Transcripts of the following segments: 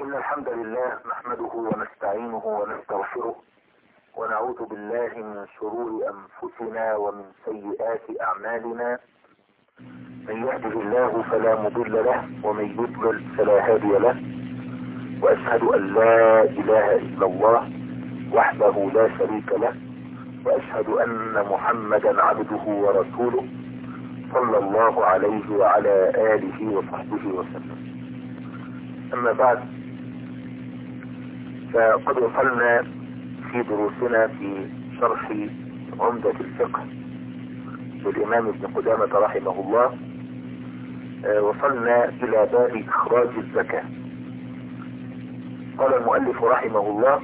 إن الحمد لله نحمده ونستعينه ونستغفره ونعوذ بالله من شرور أنفسنا ومن سيئات أعمالنا. من يهده الله فلا مضل له ومن يضلل فلا هادي له، وأشهد أن لا إله إلا الله وحده لا شريك له، وأشهد أن محمدا عبده ورسوله صلى الله عليه وعلى آله وصحبه وسلم. أما بعد، فقد وصلنا في دروسنا في شرح عمدة الفقه للإمام ابن قدامة رحمه الله. وصلنا إلى باب إخراج الزكاة. قال المؤلف رحمه الله: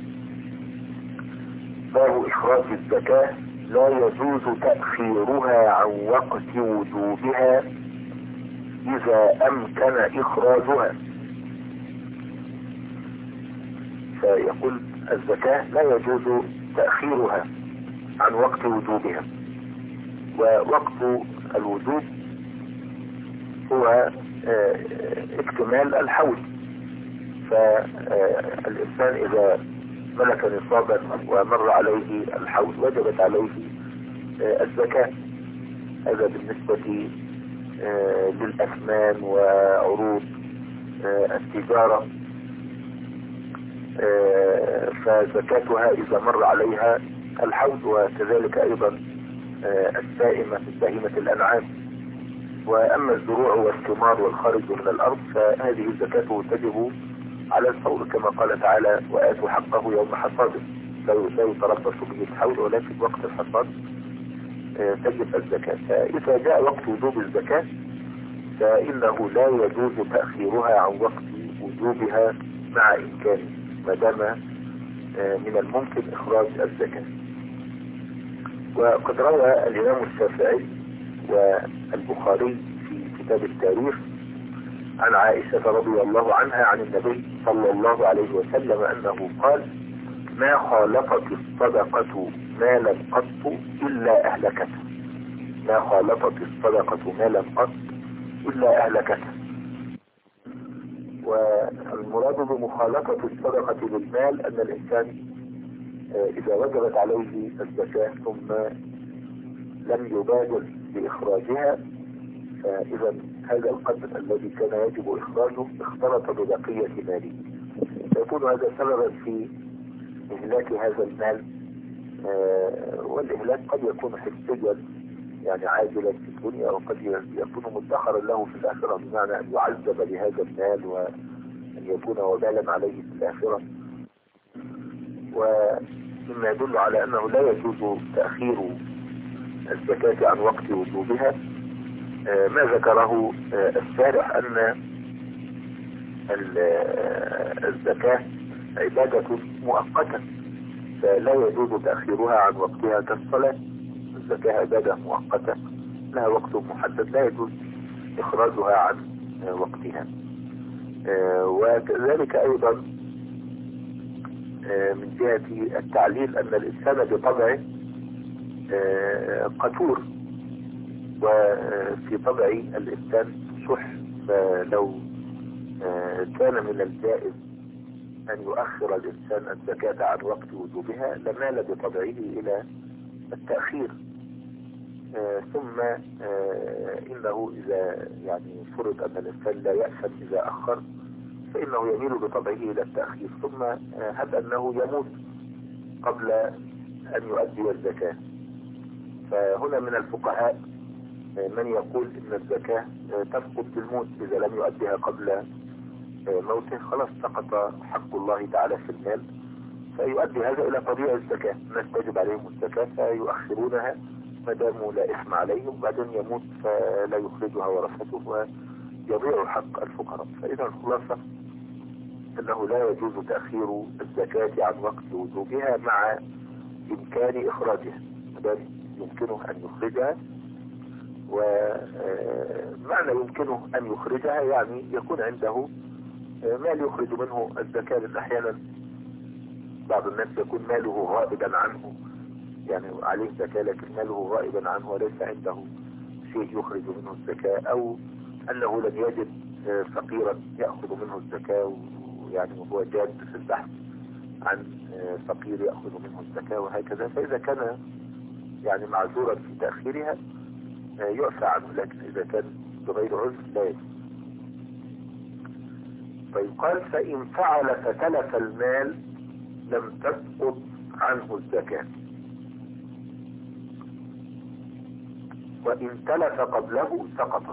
باب إخراج الزكاة لا يجوز تأخيرها عن وقت وجوبها إذا أمكن إخراجها. فيقول الزكاة لا يجوز تأخيرها عن وقت وجوبها، ووقت الوجوب هو اكتمال الحول. فالإنسان إذا ملك نصابا ومر عليه الحول وجبت عليه الزكاة. هذا بالنسبة للأثمان وعروض التجارة، فزكاتها إذا مر عليها الحول، وكذلك أيضا السائمة في بهيمة الأنعام. وأما الزروع والثمار والخارج من الأرض فهذه الزكاة تجب على الفور، كما قال تعالى: وآتوا حقه يوم حصاده. لا يتربص به الحول، ولكن وقت الحصاد تجب الزكاة. فإذا جاء وقت وجوب الزكاة فإنه لا يجوز تأخيرها عن وقت وجوبها مع إمكانه، ما دام من الممكن إخراج الزكاة. وقد روى الإمام الشافعي والبخاري في كتاب التاريخ عن عائشة رضي الله عنها عن النبي صلى الله عليه وسلم أنه قال: ما خالطت الصدقة مالا قط إلا أهلكته. ما خالطت الصدقة مالا قط إلا أهلكته. والمراد بمخالطة الصدقة للمال أن الإنسان إذا وجبت عليه الزكاة ثم لم يبادر بإخراجها، فإذا هذا القدر الذي كان يجب إخراجه اختلط ببقية ماله، فيكون هذا سببا في إهلاك هذا المال. والإهلاك قد يكون حسيا، يعني عاجلا في الدنيا، وقد يكون مدخرا له في الآخرة، بمعنى أن يعذب بهذا المال وأن يكون وبالا عليه في الآخرة. ومما يدل على أنه لا يجوز تأخير الزكاة عن وقت وجوبها ما ذكره الشارح، أن الزكاة عبادة مؤقتة، فلا يجوز تأخيرها عن وقتها كالصلاة. الزكاة عبادة مؤقتة لها وقت محدد، لا يجوز إخراجها عن وقتها. وكذلك أيضا من جهة التعليل أن الإنسان بطبعه قتور، وفي طبع الإنسان شح، فلو كان من الجائز أن يؤخر الإنسان الزكاة عن وقت وجوبها لمال بطبعه إلى التأخير. ثم إنه إذا يعني فرض أن الإنسان لا يأثم إذا أخر فإنه يميل بطبعه إلى التأخير، ثم هب أنه يموت قبل أن يؤدي الزكاة. فهنا من الفقهاء من يقول إن الزكاة تسقط بالموت، إذا لم يؤديها قبل موته خلاص سقط حق الله تعالى في المال، فيؤدي هذا إلى تضييع الزكاة. الناس تجب عليهم الزكاة فيؤخرونها ما داموا لا إثم عليهم، بعدين يموت فلا يخرجها ورثته ويضيع حق الفقراء. فإذا الخلاصة أنه لا يجوز تأخير الزكاة عن وقت وجوبها مع إمكان إخراجها، ما دام يمكنه أن يخرجها. ومعنى يمكنه أن يخرجها يعني يكون عنده مال يخرج منه الزكاة. لأن أحيانا بعض الناس يكون ماله غائبا عنه، يعني عليه زكاة لكن ماله غائبا عنه وليس عنده شيء يخرج منه الزكاة، أو أنه لم يجد فقيرا يأخذ منه الزكاة يعني وهو جاد في البحث عن فقير يأخذ منه الزكاة وهكذا، فإذا كان يعني معذورا في تأخيرها يعفى عنه، لكن إذا كان بغير عذر لا يجوز. طيب قال فإن فعل فتلف المال لم تسقط عنه الزكاة، وإن تلف قبله سقطت.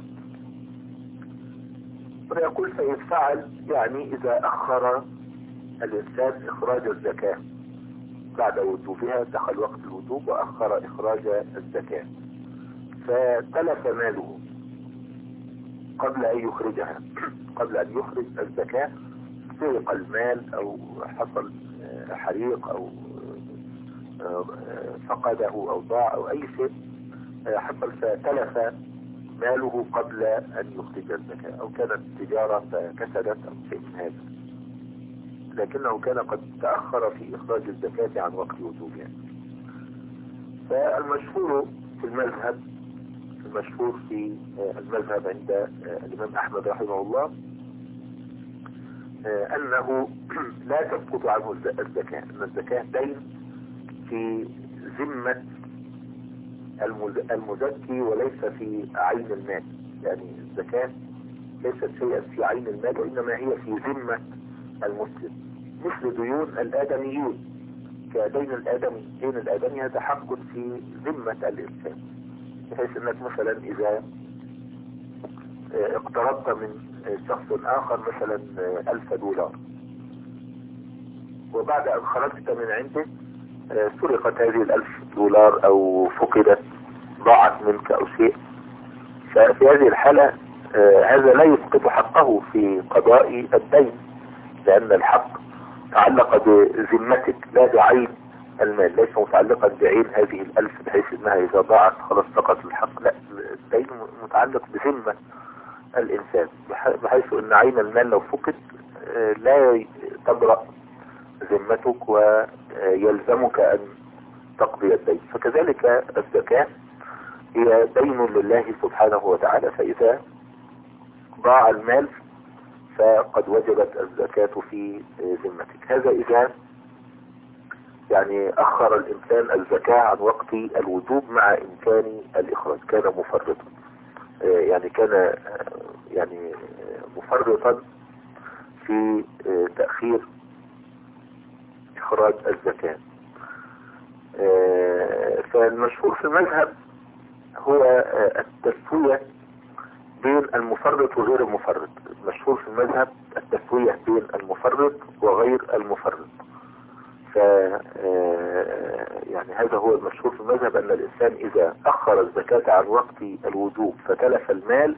ويقول فإن فعل يعني إذا أخر الإنسان إخراج الزكاة بعد وجوبها، دخل وقت الوجوب وأخر إخراج الزكاة فتلف ماله قبل أن يخرجها، قبل أن يخرج الزكاة، سرق المال أو حصل حريق أو فقده أو ضاع أو أي شيء حصل فتلف ماله قبل أن يخرج الزكاة، أو كانت تجارة فكسدت أو شيء من هذا، لكنه كان قد تأخر في إخراج الزكاة عن وقت وجوبها. فالمشهور في المذهب، المشهور في المذهب عند الإمام أحمد رحمه الله أنه لا تسقط عنه الزكاة، أن الزكاة دين في ذمة المزكي وليس في عين المال، يعني الزكاة ليست شيئا في عين المال وإنما هي في ذمة المسلم، مثل ديون الآدميين كدين الآدمي. دين الآدمي هذا حق في ذمة الإنسان، بحيث أنك مثلا إذا اقترضت من شخص آخر مثلا $1000 وبعد أن خرجت من عنده سرقت هذه $1000 أو فقدت، ضاعت منك أو شيء، ففي هذه الحالة هذا لا يسقط حقه في قضاء الدين، لأن الحق تعلق بذمتك لا بعين المال، ليس متعلقا بعين هذه ال1000 بحيث انها اذا ضاعت خلاص سقط الحق، لا، الدين متعلق بذمة الانسان، بحيث ان عين المال لو فقد لا تبرأ ذمتك ويلزمك ان تقضي الدين. فكذلك الزكاة هي دين لله سبحانه وتعالى، فاذا ضاع المال فقد وجبت الزكاة في ذمتك. هذا إذا يعني أخر الإنسان الزكاة عن وقت الوجوب مع إمكان الإخراج، كان مفرطا، يعني كان يعني مفرطا في تأخير إخراج الزكاة. فالمشهور في المذهب هو التسوية بين المفرط وغير المفرط. المشهور في المذهب التسوية بين المفرط وغير المفرط. يعني هذا هو المشهور في المذهب، أن الإنسان إذا أخر الزكاة عن وقت الوجوب فتلف المال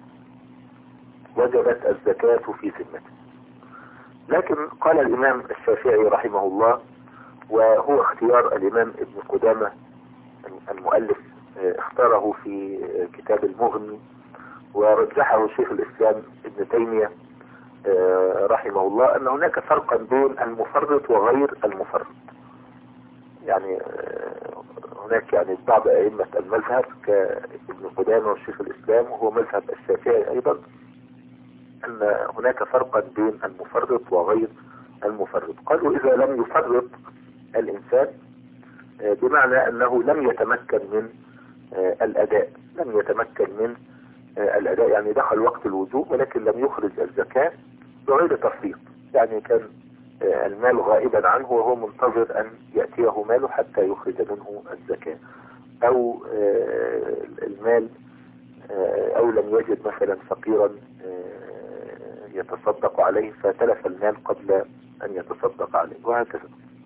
وجبت الزكاة في ذمته. لكن قال الإمام الشافعي رحمه الله، وهو اختيار الإمام ابن قدامة المؤلف، اختاره في كتاب المغني، ورجحه شيخ الإسلام ابن تيمية رحمه الله، أن هناك فرقا بين المفرط وغير المفرط. يعني هناك يعني بعض أئمة المذهب كابن قدامة وشيخ الإسلام وهو مذهب الشافعي أيضا، أن هناك فرقا بين المفرط وغير المفرط. قالوا إذا لم يفرط الإنسان بمعنى أنه لم يتمكن من الأداء، لم يتمكن من الأداء، يعني دخل وقت الوجوب ولكن لم يخرج الزكاة بغير تفريط، يعني كان المال غائبا عنه وهو منتظر أن يأتيه ماله حتى يخرج منه الزكاة، أو المال أو لم يجد مثلا فقيرا يتصدق عليه فتلف المال قبل أن يتصدق عليه، وهكذا.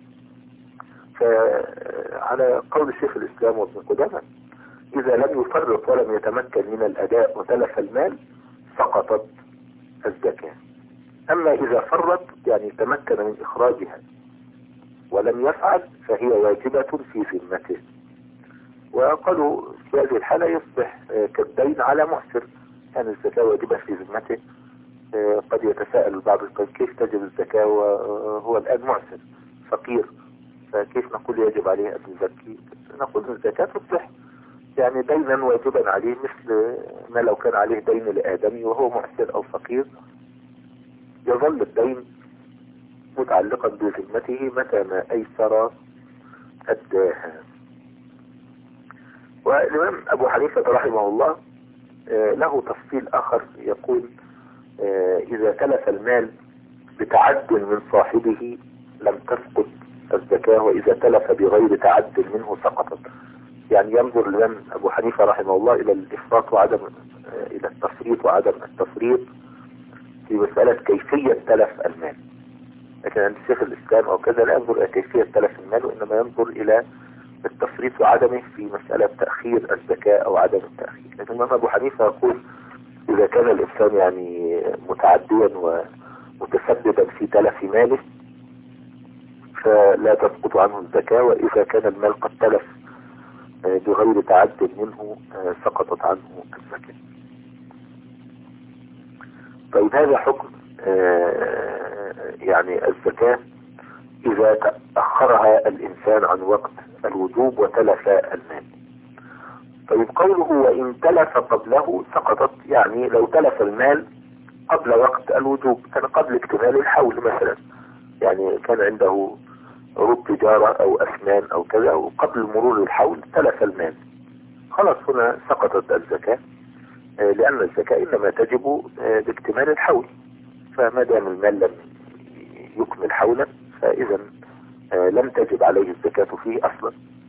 فعلى قول شيخ الإسلام وابن قدامة، إذا لم يفرط ولم يتمكن من الأداء وتلف المال سقطت الزكاة. أما إذا فرط يعني تمكن من إخراجها ولم يفعل فهي واجبة في ذمته. وقالوا في هذه الحالة يصبح كالدين على محسر، يعني الزكاة واجبة في ذمته. قد يتساءل البعض كيف تجب الزكاة وهو الآن معسر فقير، فكيف نقول يجب عليه أن يزكي؟ نقول الزكاة تصبح يعني دينا واجبا عليه، مثل ما لو كان عليه دين لآدمي وهو معسر أو فقير، يظل الدين متعلقا بذمته متى ما أيسر أداها. والإمام أبو حنيفة رحمه الله له تفصيل آخر، يقول إذا تلف المال بتعد من صاحبه لم تسقط الزكاة، وإذا تلف بغير تعد منه سقطت. يعني ينظر الإمام أبو حنيفة رحمه الله إلى الإفراط وعدم إلى التفريط وعدم التفريط في مسألة كيفية تلف المال، لكن عند شيخ الإسلام أو كذا لا ينظر إلى كيفية تلف المال، وإنما ينظر إلى التفريط وعدمه في مسألة تأخير الزكاة أو عدم التأخير. لكن الإمام أبو حنيفة يقول إذا كان الإنسان يعني متعديا ومتسببا في تلف ماله فلا تسقط عنه الزكاة، وإذا كان المال قد تلف بغير تعد منه سقطت عنه الزكاة. طيب هذا حكم يعني الزكاة إذا تأخرها الإنسان عن وقت الوجوب وتلف المال. طيب قوله وإن تلف قبله سقطت، يعني لو تلف المال قبل وقت الوجوب، كان قبل اكتمال الحول مثلا، يعني كان عنده عروض تجارة أو أثمان أو كذا، وقبل مرور الحول تلف المال، خلاص هنا سقطت الزكاة، لأن الزكاة إنما تجب باكتمال الحول، فما دام المال لم يكمل حولا فإذا لم تجب عليه الزكاة فيه أصلا.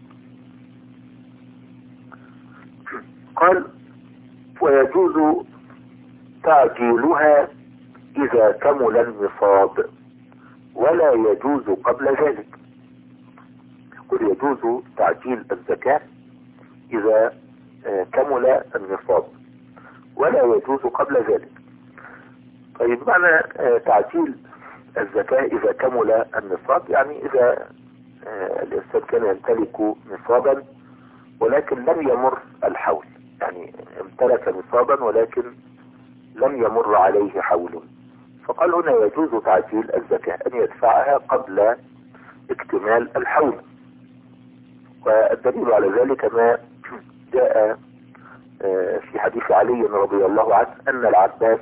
قال ويجوز تعجيلها إذا كمل النصاب ولا يجوز قبل ذلك. يقول يجوز تعجيل الزكاة إذا كمل النصاب ولا يجوز قبل ذلك. طيب معنى تعجيل الزكاة إذا كمل النصاب، يعني إذا الإنسان كان يمتلك نصابا ولكن لم يمر الحول، يعني امتلك نصابا ولكن لم يمر عليه حول، فقال هنا يجوز تعجيل الزكاة أن يدفعها قبل اكتمال الحول. والدليل على ذلك ما جاء في حديث علي رضي الله عنه أن العباس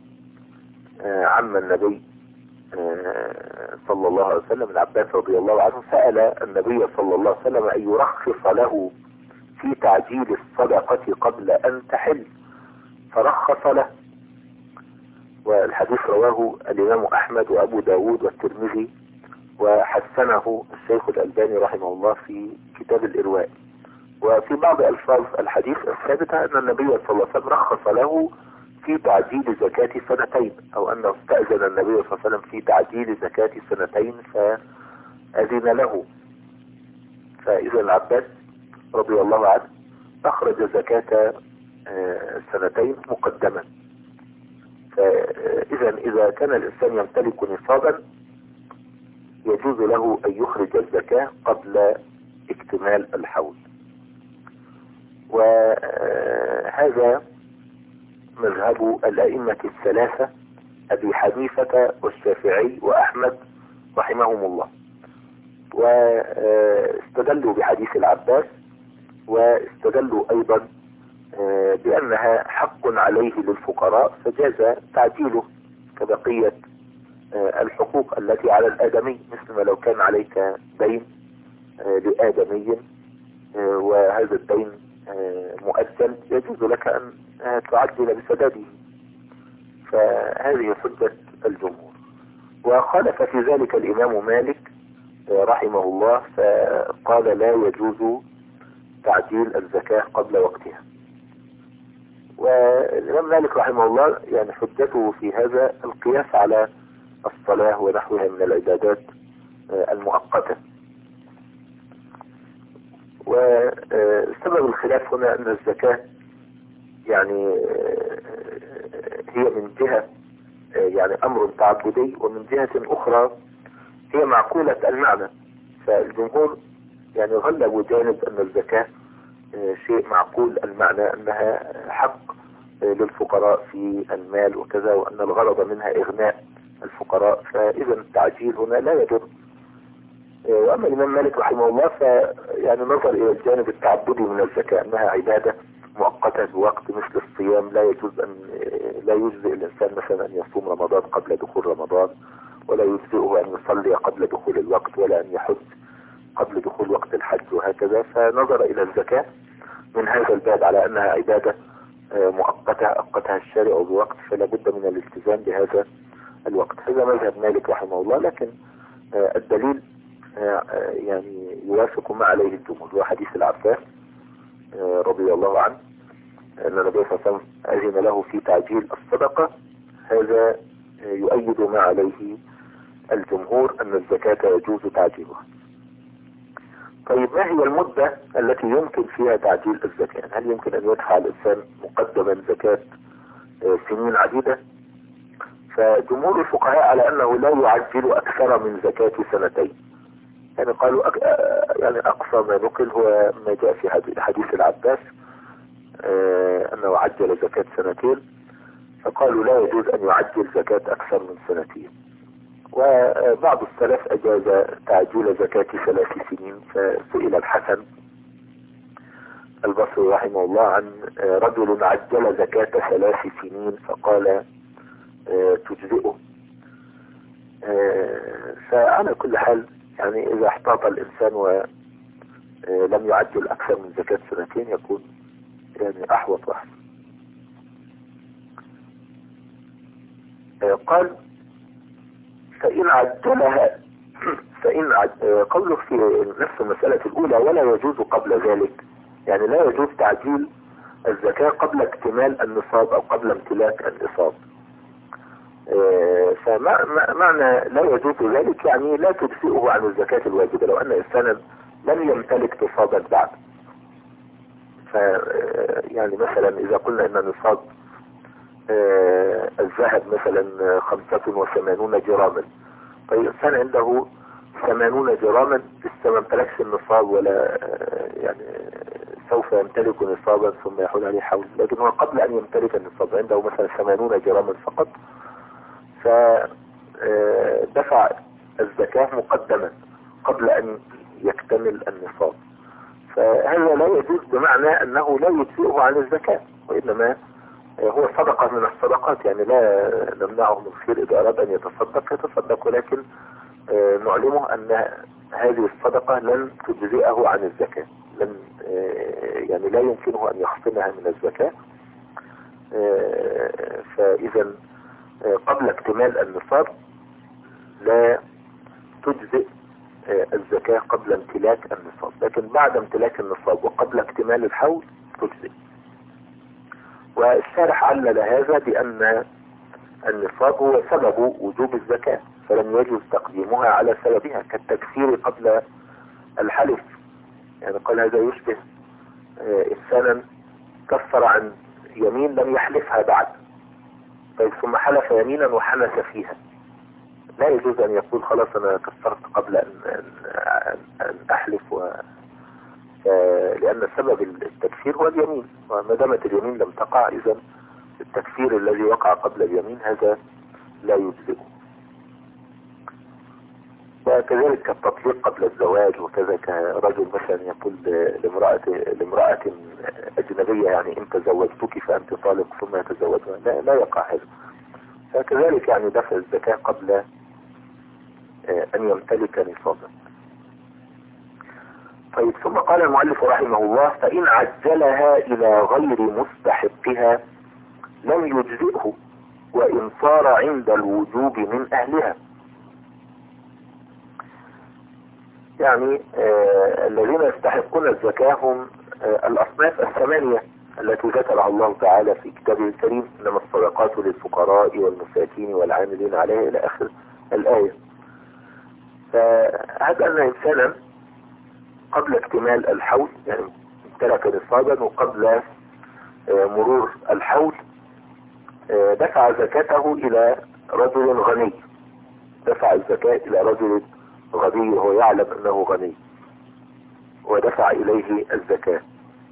عم النبي صلى الله عليه وسلم، العباس رضي الله عنه سأل النبي صلى الله عليه وسلم أن يرخص له في تعجيل الصدقة قبل أن تحل، فرخص له. والحديث رواه الإمام أحمد وأبو داود والترمذي، وحسنه الشيخ الألباني رحمه الله في كتاب الإرواء. وفي بعض ألفاظ الحديث الثابتة أن النبي صلى الله عليه وسلم رخص له في تعجيل زكاة سنتين، أو أنه استأذن النبي صلى الله عليه وسلم في تعجيل زكاة سنتين فأذن له. فإذا العباس رضي الله عنه أخرج زكاة سنتين مقدما. فإذا كان الإنسان يمتلك نصابا يجوز له أن يخرج الزكاة قبل اكتمال الحول. وهذا مذهب الأئمة الثلاثة أبي حنيفة والشافعي وأحمد رحمهم الله، واستدلوا بحديث العباس، واستدلوا أيضا بأنها حق عليه للفقراء فجاز تعجيله كبقية الحقوق التي على الآدمي، مثل ما لو كان عليك دين لآدمي وهذا الدين مؤجل يجوز لك أن تعجل بسداده. فهذه حجة الجمهور. وخالف في ذلك الإمام مالك رحمه الله، فقال لا يجوز تعجيل الزكاة قبل وقتها. والإمام مالك رحمه الله يعني حجته في هذا القياس على الصلاة ونحوها من العبادات المؤقتة. وسبب الخلاف هنا أن الزكاة يعني هي من جهة يعني أمر تعبدي، ومن جهة أخرى هي معقولة المعنى. فالجمهور يعني غلبوا جانب أن الزكاة شيء معقول المعنى، أنها حق للفقراء في المال وكذا، وأن الغرض منها إغناء الفقراء، فإذا التعجيل هنا لا يضر. وأما الإمام مالك رحمه الله فيعني نظر إلى الجانب التعبدي من الزكاة، أنها عبادة مؤقتة بوقت مثل الصيام، لا يجوز أن لا يجزئ الإنسان مثلا أن يصوم رمضان قبل دخول رمضان، ولا يجزئه أن يصلي قبل دخول الوقت ولا أن يحج قبل دخول وقت الحج وهكذا. فنظر إلى الزكاة من هذا الباب على أنها عبادة مؤقتة أوقتها الشارع بوقت، فلا بد من الالتزام بهذا الوقت. هذا مذهب مالك رحمه الله، لكن الدليل يعني يوافق ما عليه الجمهور، وحديث العباس رضي الله عنه أن النبي صلى الله عليه وسلم أذن له في تعجيل الصدقة. هذا يؤيد ما عليه الجمهور أن الزكاة يجوز تعجيلها. طيب، ما هي المدة التي يمكن فيها تعجيل الزكاة؟ هل يمكن أن يدفع الإنسان مقدما زكاة سنين عديدة؟ فجمهور الفقهاء على أنه لا يعجل أكثر من زكاة سنتين. يعني قالوا يعني أقصى ما نقل هو ما جاء في حديث العباس أنه عجل زكاة سنتين، فقالوا لا يجوز أن يعجل زكاة أكثر من سنتين. وبعض السلف أجاز تعجيل زكاة 3 سنين. فسئل الحسن البصري رحمه الله عن رجل عجل زكاة 3 سنين فقال تجزئه. فعلى كل حال يعني إذا احتاط الإنسان ولم يعجل أكثر من زكاة سنتين يكون يعني أحوط واحد. قال فإن عجلها قوله في نفس المسألة الأولى ولا يجوز قبل ذلك، يعني لا يجوز تعجيل الزكاة قبل اكتمال النصاب أو قبل امتلاك النصاب. فمعنى لا يجوز ذلك يعني لا تجزئه عن الزكاة الواجبة لو أن إنسانا لم يمتلك نصابا بعد. يعني مثلا إذا قلنا أن نصاب الذهب مثلا 85 جراما، طيب إنسان عنده 80 جراما لسه ما امتلكش النصاب ولا يعني سوف يمتلك نصابا ثم يحول عليه حول، لكن هو قبل أن يمتلك النصاب عنده مثلا 80 جراما فقط، فدفع الزكاة مقدما قبل أن يكتمل النصاب. فهذا لا يجوز بمعنى أنه لا يجزئه عن الزكاة، وإنما هو صدقة من الصدقات، يعني لا نمنعه من خير إذا أراد أن يتصدق، ولكن نعلمه أن هذه الصدقة لن تجزئه عن الزكاة، يعني لا يمكنه أن يخصمها من الزكاة. فإذا قبل اكتمال النصاب لا تجزئ الزكاة قبل امتلاك النصاب، لكن بعد امتلاك النصاب وقبل اكتمال الحول تجزئ. والشارح علل هذا بأن النصاب هو سبب وجوب الزكاة، فلم يجوز تقديمها على سببها كالتكفير قبل الحلف. يعني قال هذا يشبه إنسانا كفر عن يمين لم يحلفها بعد، طيب ثم حلف يمينا وحنث فيها، لا يجوز أن يقول خلاص أنا كفرت قبل أن أحلف لأن سبب التكفير هو اليمين، وما دامت اليمين لم تقع إذا التكفير الذي وقع قبل اليمين هذا لا يجزئه. وكذلك التطليق قبل الزواج، وكذا كرجل مثلا يقول لامرأة أجنبية يعني إن تزوجتك فأنت طالق ثم يتزوجها، لا يقع هذا. فكذلك يعني دفع الزكاة قبل أن يمتلك نصابا. طيب، ثم قال المؤلف رحمه الله فإن عجلها إلى غير مستحقها لم يجزئه وإن صار عند الوجوب من أهلها. يعني الذين يستحقون الزكاة هم الأصناف 8 التي ذكرها الله تعالى في كتابه الكريم، إنما الصدقات للفقراء والمساكين والعاملين عليها إلى آخر الآية. فهذا أن إنسانا قبل اكتمال الحول يعني امتلك نصابا وقبل مرور الحول دفع زكاته إلى رجل غني، دفع الزكاة إلى رجل غني وهو يعلم أنه غني ودفع إليه الزكاة.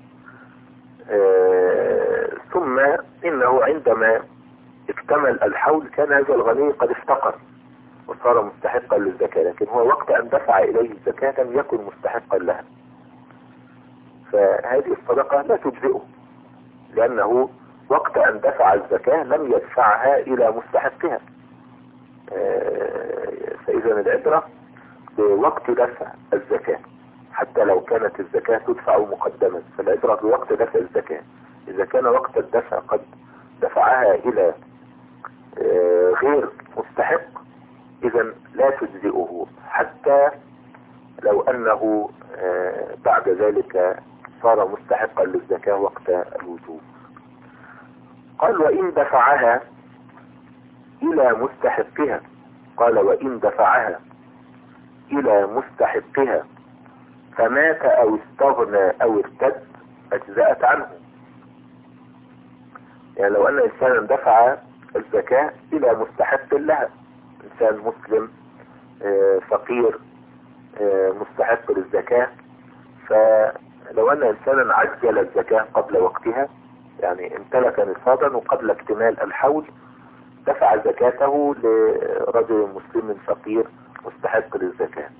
ثم إنه عندما اكتمل الحول كان هذا الغني قد افتقر وصار مستحقا للزكاة، لكن هو وقت أن دفع إليه الزكاة لم يكن مستحقا لها، فهذه الصدقة لا تجزئه لأنه وقت أن دفع الزكاة لم يدفعها إلى مستحقها، فإذا العبرة بوقت دفع الزكاة، حتى لو كانت الزكاة تدفع مقدما، فالعبرة بوقت دفع الزكاة. إذا كان وقت الدفع قد دفعها إلى غير مستحق، إذا لا تجزئه حتى لو أنه بعد ذلك صار مستحقا للزكاة وقت الوجوب. قال وإن دفعها إلى مستحقها، قال وإن دفعها إلى مستحقها فمات أو استغنى أو ارتد أجزأت عنه. يعني لو أن إنسانا دفع الزكاة إلى مستحق لها، إنسان مسلم فقير مستحق للزكاة، فلو أن إنسانا عجل الزكاة قبل وقتها، يعني امتلك نصابا وقبل اكتمال الحول دفع زكاته لرجل مسلم فقير مستحق للزكاة.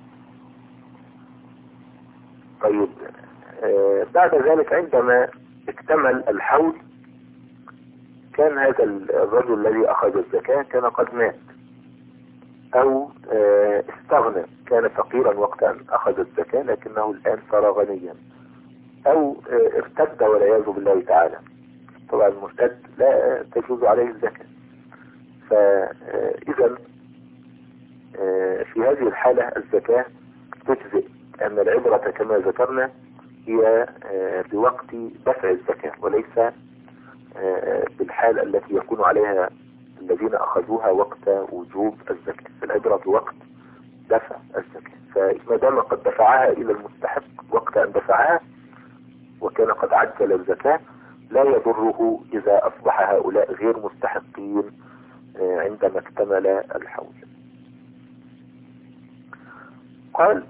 طيب بعد ذلك عندما اكتمل الحول كان هذا الرجل الذي أخذ الزكاة كان قد مات، أو استغنى، كان فقيرا وقت أن أخذ الزكاة لكنه الآن صار غنيا، أو ارتد والعياذ بالله تعالى. طبعا المرتد لا تجوز عليه الزكاة. فإذا في هذه الحالة الزكاة تجزئ، أن العبرة كما ذكرنا هي بوقت دفع الزكاة وليس بالحال التي يكون عليها الذين أخذوها وقت وجوب الزكاة. العبرة بوقت دفع الزكاة، فما دام قد دفعها إلى المستحق وقت أن دفعها وكان قد عجل الزكاة لا يضره إذا أصبح هؤلاء غير مستحقين عندما اكتمل الحول. قال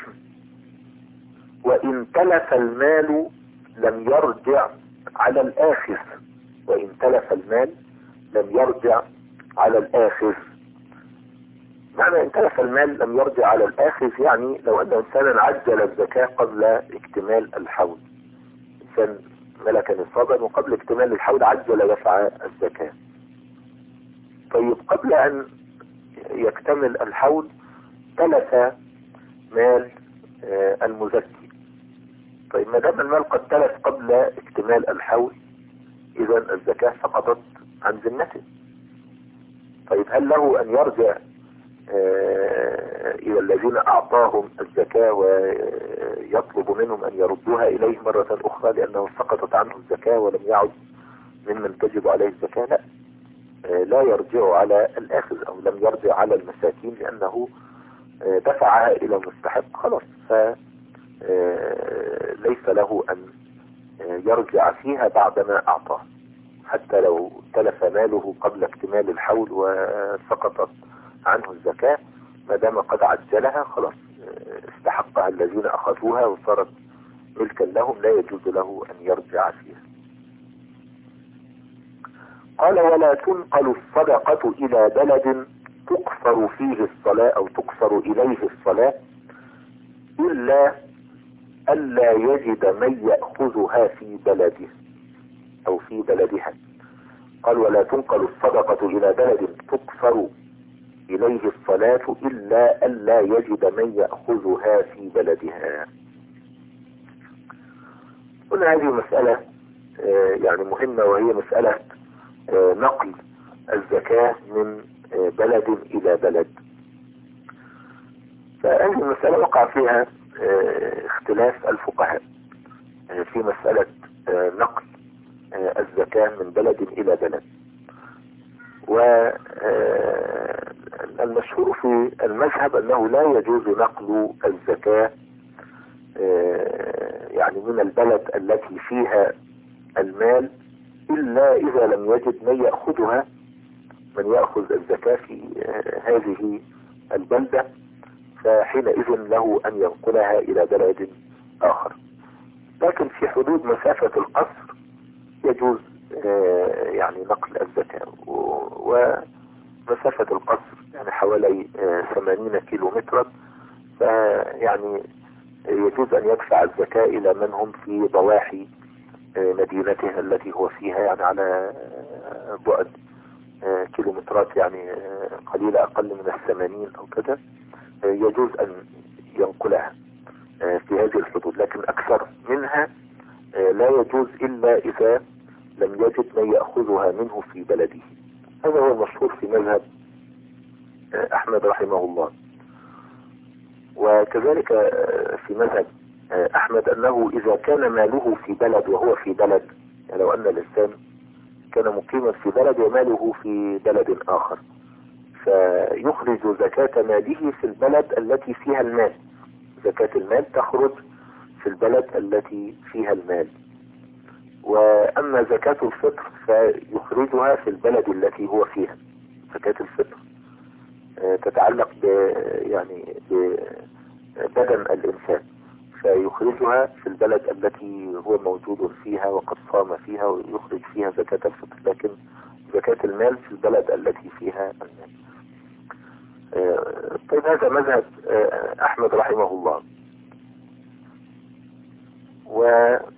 وإن تلف المال لم يرجع على الآخذ، وإن تلف المال لم يرجع على الآخذ. معنى إن تلف المال لم يرجع على الآخذ يعني لو أن إنسانا عجل الزكاة قبل اكتمال الحول، إنسان ملك نصابا وقبل اكتمال الحول عجل دفع الزكاة. طيب قبل أن يكتمل الحول تلف مال المزكي. طيب ما دام المال قد تلف قبل اكتمال الحول إذا الزكاة سقطت عن ذمته. طيب هل له أن يرجع إلى الذين أعطاهم الزكاة ويطلب منهم أن يردوها إليه مرة أخرى لأنه سقطت عنه الزكاة ولم يعد ممن تجب عليه الزكاة؟ لا، لا يرجع على الآخذ أو لم يرجع على المساكين لأنه دفعها إلى المستحق خلاص، فليس له أن يرجع فيها بعدما أعطاه، حتى لو تلف ماله قبل اكتمال الحول وسقطت عنه الزكاة ما دام قد عجلها خلاص استحقها الذين أخذوها وصارت ملكا لهم، لا يجوز له أن يرجع فيها. قال ولا تنقل الصدقة إلى بلد تقصر فيه الصلاة أو تقصر إليه الصلاة إلا ألا يجد من يأخذها في بلده أو في بلدها. قال ولا تنقل الصدقة إلى بلد تقصر إليه الصلاة إلا ألا يجد من يأخذها في بلدها. هنا هذه مسألة يعني مهمة، وهي مسألة نقل الزكاة من بلد إلى بلد. فهذه المسألة وقع فيها اختلاف الفقهاء في مسألة نقل الزكاة من بلد إلى بلد. والمشهور في المذهب أنه لا يجوز نقل الزكاة يعني من البلد التي فيها المال إلا إذا لم يجد من يأخذها، من يأخذ الزكاة في هذه البلدة، فحينئذ له أن ينقلها إلى بلد آخر. لكن في حدود مسافة القصر يجوز يعني نقل الزكاة، ومسافة القصر يعني حوالي 80 كيلو مترا، فيعني يجوز أن يدفع الزكاة إلى من هم في ضواحي مدينته التي هو فيها، يعني على بعد كيلومترات يعني قليلة أقل من 80 أو كذا يجوز أن ينقلها في هذه الحدود، لكن أكثر منها لا يجوز إلا إذا لم يجد من يأخذها منه في بلده. هذا هو المشهور في مذهب أحمد رحمه الله. وكذلك في مذهب أحمد أنه إذا كان ماله في بلد وهو في بلد، يعني لو أن الإنسان كان مقيما في بلد وماله في بلد آخر، فيخرج زكاة ماله في البلد التي فيها المال. زكاة المال تخرج في البلد التي فيها المال. وأما زكاة الفطر فيخرجها في البلد التي هو فيها. زكاة الفطر تتعلق يعني ببدن الإنسان، فيخرجها في البلد التي هو موجود فيها وقد صام فيها ويخرج فيها زكاة الفطر، لكن زكاة المال في البلد التي فيها المال. طيب هذا مذهب أحمد رحمه الله. وحجة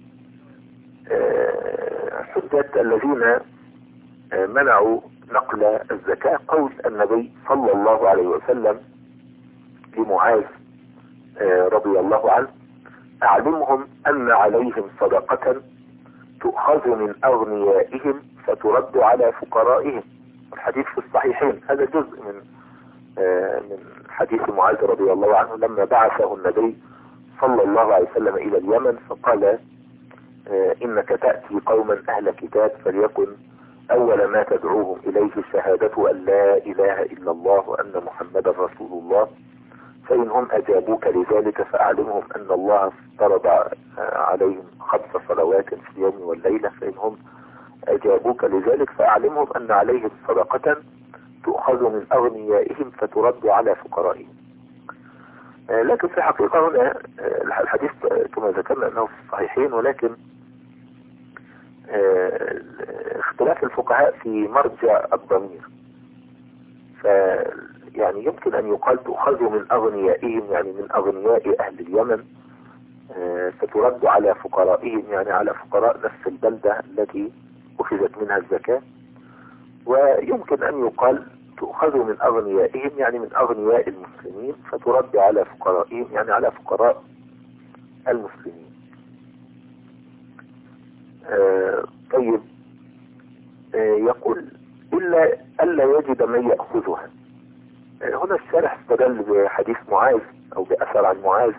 الذين منعوا نقل الزكاة قول النبي صلى الله عليه وسلم لمعاذ رضي الله عنه: أعلمهم أن عليهم صدقة تؤخذ من أغنيائهم فترد على فقرائهم. الحديث في الصحيحين. هذا جزء من حديث معاذ رضي الله عنه لما بعثه النبي صلى الله عليه وسلم إلى اليمن فقال: إنك تأتي قوما أهل كتاب فليكن أول ما تدعوهم إليه شهادة أن لا إله إلا الله وأن محمدا رسول الله، فإنهم أجابوك لذلك فأعلمهم أن الله افترض عليهم 5 صلوات في اليوم والليلة، فإنهم أجابوك لذلك فأعلمهم أن عليهم صدقة تؤخذ من أغنيائهم فترد على فقرائهم. لكن في الحقيقة هنا الحديث كما ذكرنا أنه في الصحيحين، ولكن اختلاف الفقهاء في مرجع الضمير. يعني يمكن أن يقال تؤخذ من أغنيائهم يعني من أغنياء أهل اليمن، فترد على فقرائهم يعني على فقراء نفس البلدة التي أخذت منها الزكاة. ويمكن أن يقال تؤخذ من أغنيائهم يعني من أغنياء المسلمين فترد على فقرائهم يعني على فقراء المسلمين. طيب يقول إلا ألا يجد من يأخذها. هنا الشارح استدل بحديث معاذ أو بأثر عن معاذ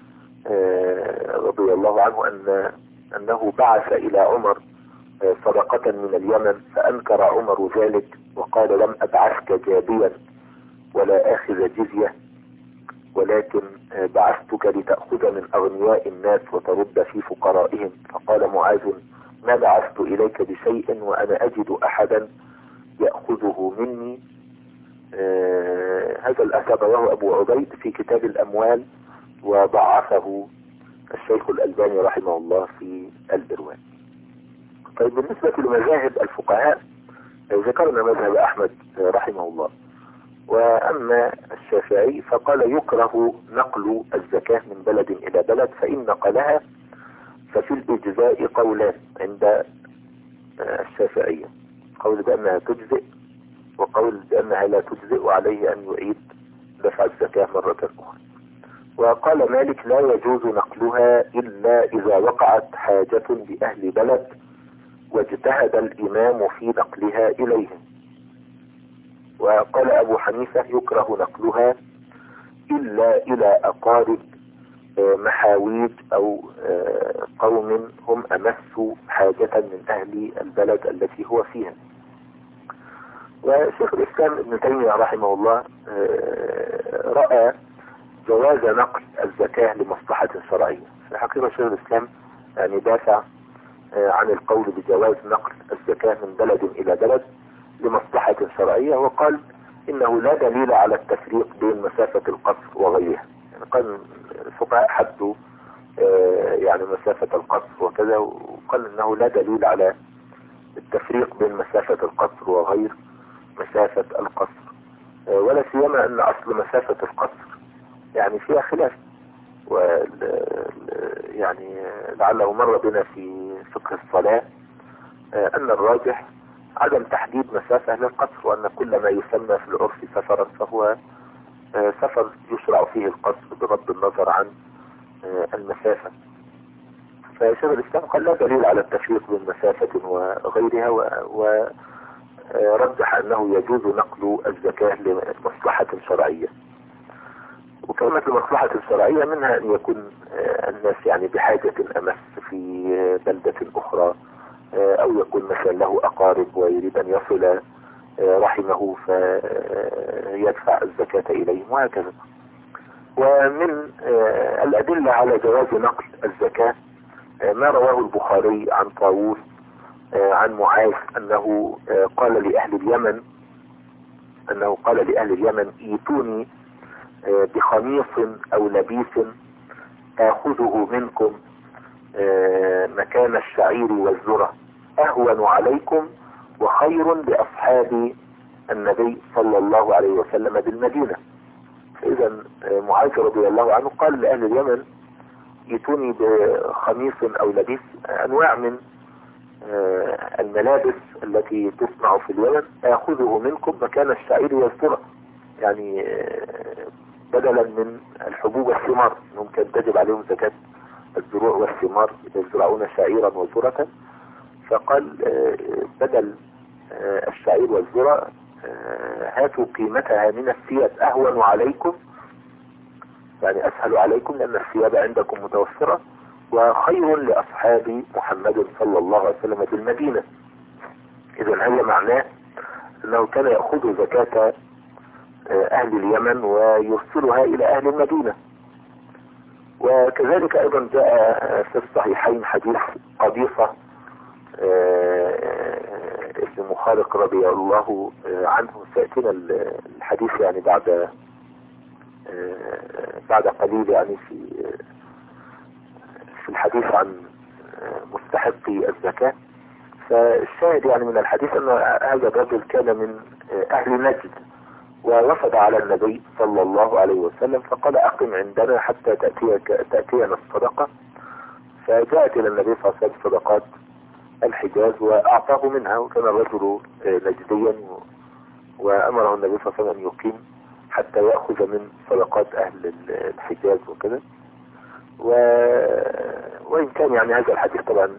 رضي الله عنه أنه بعث إلى عمر صدقة من اليمن فأنكر عمر ذلك وقال: لم أبعثك جابيا ولا آخذ جزية، ولكن بعثتك لتأخذ من أغنياء الناس وترد في فقرائهم. فقال معاذ: ما بعثت إليك بشيء وأنا أجد أحدا يأخذه مني. هذا الأثر رواه أبو عبيد في كتاب الأموال وضعفه الشيخ الألباني رحمه الله في الإرواء. طيب بالنسبة لمذاهب الفقهاء ذكرنا مذهب أحمد رحمه الله. وأما الشافعي فقال يكره نقل الزكاة من بلد إلى بلد، فإن نقلها ففي الإجزاء قولان عند الشافعية: قول بأنها تجزئ وقول بأنها لا تجزئ وعليه أن يعيد دفع الزكاة مرة أخرى. وقال مالك لا يجوز نقلها إلا إذا وقعت حاجة لأهل بلد واجتهد الإمام في نقلها إليهم. وقال أبو حنيفة يكره نقلها إلا إلى أقارب محاويج أو قوم هم أمس حاجة من أهل البلد التي هو فيها. وشيخ الإسلام ابن تيمية رحمه الله رأى جواز نقل الزكاة لمصلحة شرعية. في حقيقة شيخ الإسلام يعني دافع عن القول بجواز نقل الزكاة من بلد إلى بلد لمصلحة شرعية، وقال إنه لا دليل على التفريق بين مسافة القصر وغيرها. يعني قال الفقهاء حدوا يعني مسافة القصر وكذا، وقال إنه لا دليل على التفريق بين مسافة القصر وغير مسافة القصر، ولا سيما أن أصل مسافة القصر يعني فيها خلاف. يعني لعله مر بنا في فقه الصلاة أن الراجح عدم تحديد مسافة للقصر، وأن كل ما يسمى في العرف سفرا فهو سفر يشرع فيه القصر بغض النظر عن المسافة. فشيخ الإسلام قال لا دليل على التفريق بين مسافة وغيرها، ورجح أنه يجوز نقل الزكاة لمصلحة شرعية. وكلمة المصلحة الشرعية منها أن يكون الناس يعني بحاجة أمس في بلدة أخرى، أو يكون مثلا له أقارب ويريد أن يصل رحمه فيدفع الزكاة إليهم وهكذا. ومن الأدلة على جواز نقل الزكاة ما رواه البخاري عن طاووس عن معاذ أنه قال لأهل اليمن ايتوني بخميص أو لبيس آخذه منكم مكان الشعير والذرة، أهون عليكم وخير لأصحاب النبي صلى الله عليه وسلم بالمدينة. فإذا معاذ رضي الله عنه قال لأهل اليمن ائتوني بخميص أو لبيس، أنواع من الملابس التي تصنع في اليمن، آخذه منكم مكان الشعير والذرة، يعني بدلا من الحبوب والثمار، ممكن تجب عليهم زكاة الزروع والثمار يزرعون شعيرا وذرة، فقال بدل الشعير والذرة هاتوا قيمتها من الثياب، أهون عليكم يعني أسهل عليكم لأن الثياب عندكم متوفرة، وخير لأصحاب محمد صلى الله عليه وسلم بالمدينة. إذا هذا معناه أنه كان يأخذ زكاة أهل اليمن ويرسلها إلى أهل المدينة. وكذلك أيضا جاء في الصحيحين حديث قبيصة ابن مخارق رضي الله عنه، سيأتينا الحديث يعني بعد قليل يعني في الحديث عن مستحقي الزكاة. فالشاهد يعني من الحديث أن هذا الرجل كان من أهل نجد، ووفد على النبي صلى الله عليه وسلم فقال أقم عندنا حتى تأتينا الصدقة. فجاءت إلى النبي صلى الله عليه وسلم صدقات الحجاز وأعطاه منها، وكان الرجل نجديا، وأمره النبي صلى الله عليه وسلم أن يقيم حتى يأخذ من صدقات أهل الحجاز وكذا. وإن كان يعني هذا الحديث طبعا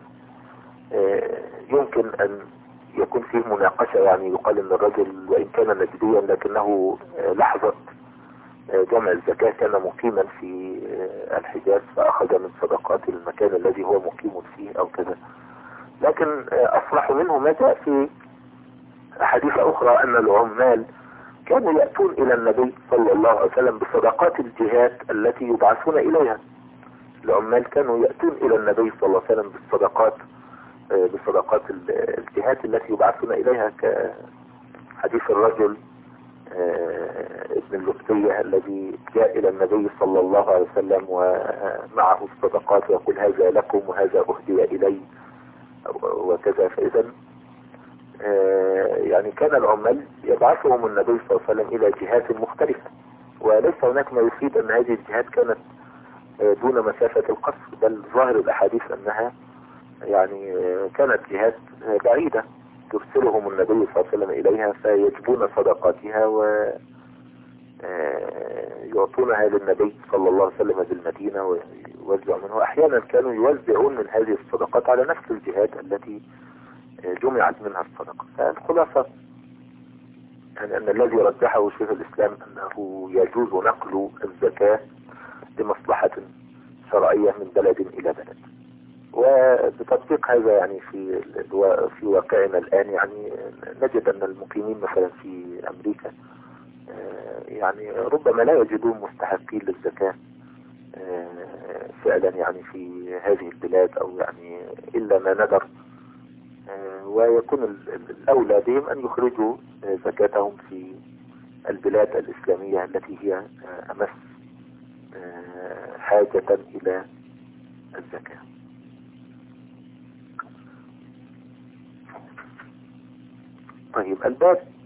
يمكن أن يكون فيه مناقشة، يعني يقال أن الرجل وإن كان نجديا لكنه لحظة جمع الزكاة كان مقيما في الحجاز فأخذ من صدقات المكان الذي هو مقيم فيه أو كذا. لكن أصلح منه ما جاء في أحاديث أخرى أن العمال كانوا يأتون إلى النبي صلى الله عليه وسلم بصدقات الجهات التي يبعثون إليها. العمال كانوا يأتون إلى النبي صلى الله عليه وسلم بصدقات الجهات التي يبعثون إليها، كحديث الرجل ابن اللقطية الذي جاء إلى النبي صلى الله عليه وسلم ومعه الصدقات ويقول هذا لكم وهذا أهدي إلي وكذا. فإذا يعني كان العمال يبعثهم النبي صلى الله عليه وسلم إلى جهات مختلفة، وليس هناك ما يفيد أن هذه الجهات كانت دون مسافة القصر، بل ظاهر الأحاديث أنها يعني كانت جهات بعيدة ترسلهم النبي صلى الله عليه وسلم إليها فيجبون صدقاتها ويعطونها للنبي صلى الله عليه وسلم بالمدينة ويوزع منه. أحيانا كانوا يوزعون من هذه الصدقات على نفس الجهات التي جمعت منها الصدقة. فالخلاصة يعني أن الذي رجحه شيخ الإسلام أنه يجوز نقل الزكاة لمصلحة شرعية من بلد إلى بلد. وبتطبيق هذا يعني في واقعنا الآن يعني نجد أن المقيمين مثلا في أمريكا يعني ربما لا يجدون مستحقين للزكاة فعلا يعني في هذه البلاد، أو يعني إلا ما ندر، ويكون الأولى بهم أن يخرجوا زكاتهم في البلاد الإسلامية التي هي أمس حاجة إلى الزكاة. طيب، الباب